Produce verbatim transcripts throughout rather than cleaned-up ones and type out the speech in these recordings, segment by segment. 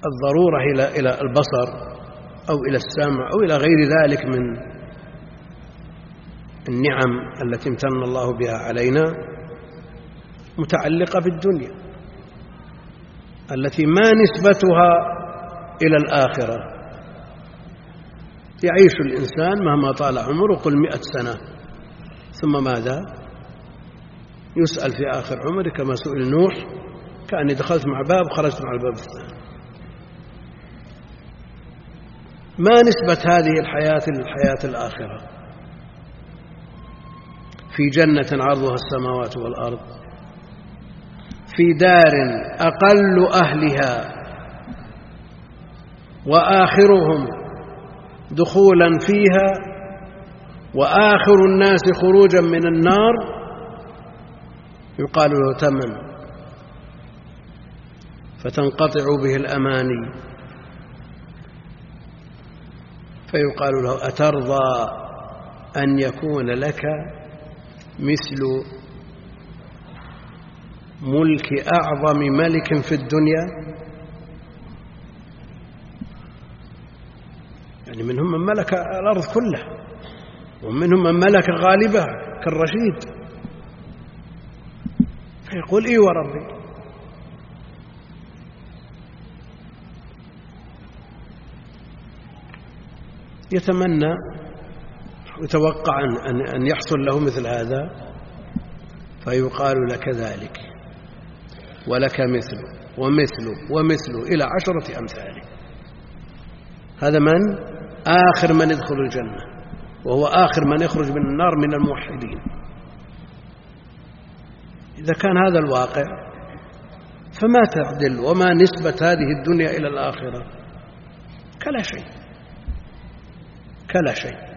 الضرورة إلى إلى البصر أو إلى السمع أو إلى غير ذلك من النعم التي امتن الله بها علينا متعلقة بالدنيا التي ما نسبتها إلى الآخرة. يعيش الإنسان مهما طال عمره قل مئة سنة ثم ماذا؟ يسأل في آخر عمره كما سئل نوح كأني دخلت مع باب خرجت مع الباب الثاني. ما نسبة هذه الحياة للحياة الآخرة؟ في جنة عرضها السماوات والأرض، في دار أقل أهلها وآخرهم دخولا فيها وآخر الناس خروجا من النار، يقال له تمن فتنقطع به الأماني فيقال له أترضى أن يكون لك مثل ملك أعظم ملك في الدنيا؟ يعني منهم من ملك الأرض كلها ومنهم من ملك غالبها كالرشيد، فيقول إيه وربي. يتمنى ويتوقع أن يحصل له مثل هذا، فيقال لك ذلك ولك مثله ومثله ومثله إلى عشرة أمثاله. هذا من آخر من يدخل الجنة وهو آخر من يخرج من النار من الموحدين. إذا كان هذا الواقع فما تعدل وما نسبة هذه الدنيا إلى الآخرة؟ كلا شيء كلا شيء.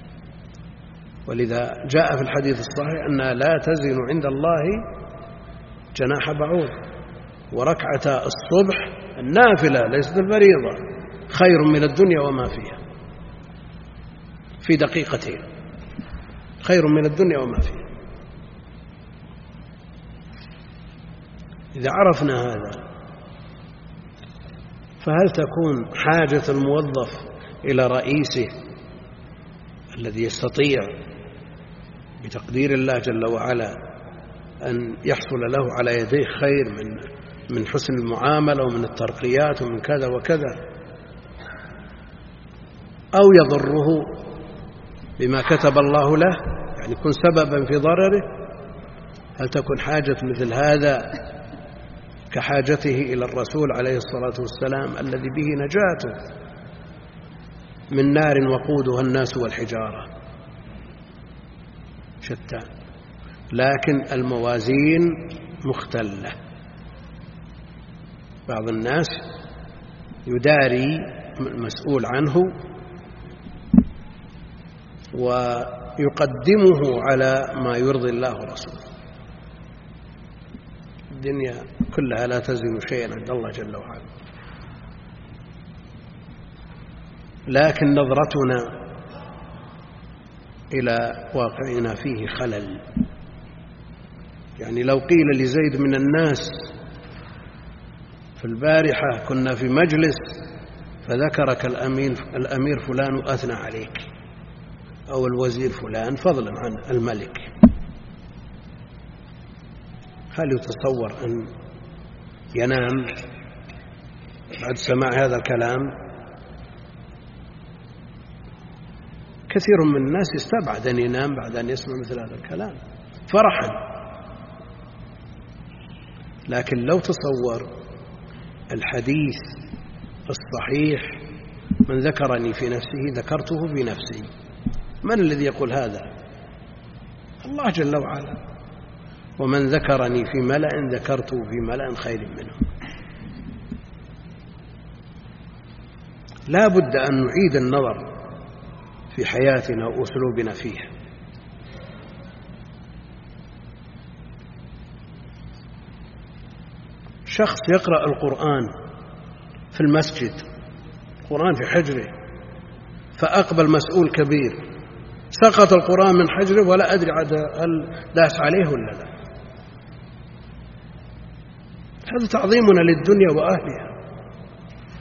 ولذا جاء في الحديث الصحيح أنها لا تزن عند الله جناح بعوض، وركعة الصبح النافلة ليست الفريضة خير من الدنيا وما فيها في دقيقتين، خير من الدنيا وما فيها. إذا عرفنا هذا فهل تكون حاجة الموظف إلى رئيسه الذي يستطيع بتقدير الله جل وعلا أن يحصل له على يديه خير من من حسن المعاملة ومن الترقيات ومن كذا وكذا، أو يضره بما كتب الله له يعني يكون سببا في ضرره؟ هل تكون حاجة مثل هذا كحاجته إلى الرسول عليه الصلاة والسلام الذي به نجاته من نار وقودها الناس والحجارة؟ شتى. لكن الموازين مختلة. بعض الناس يداري المسؤول عنه ويقدمه على ما يرضي الله ورسوله. الدنيا كلها لا تزن شيئا عند الله جل وعلا، لكن نظرتنا إلى واقعنا فيه خلل. يعني لو قيل لزيد من الناس في البارحة كنا في مجلس فذكرك الأمير, الأمير فلان وأثنى عليك أو الوزير فلان فضلا عن الملك، هل يتصور أن ينام بعد سماع هذا الكلام؟ كثير من الناس يستبعد أن ينام بعد أن يسمع مثل هذا الكلام فرحا. لكن لو تصور الحديث الصحيح من ذكرني في نفسه ذكرته في نفسي، من الذي يقول هذا؟ الله جل وعلا. ومن ذكرني في ملأ ذكرته في ملأ خير منه. لا بد أن نعيد النظر في حياتنا وأسلوبنا فيها. شخص يقرأ القرآن في المسجد، القرآن في حجره، فأقبل مسؤول كبير سقط القرآن من حجره ولا أدري هل داس عليه ولا لا. هذا تعظيمنا للدنيا وأهلها.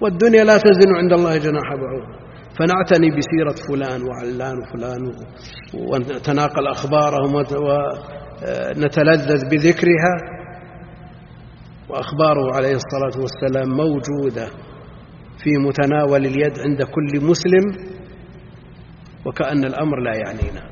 والدنيا لا تزن عند الله جناح بعوضة، فنعتني بسيرة فلان وعلان وفلان ونتناقل أخبارهم ونتلذذ بذكرها، وأخباره عليه الصلاة والسلام موجودة في متناول اليد عند كل مسلم، وكأن الأمر لا يعنينا.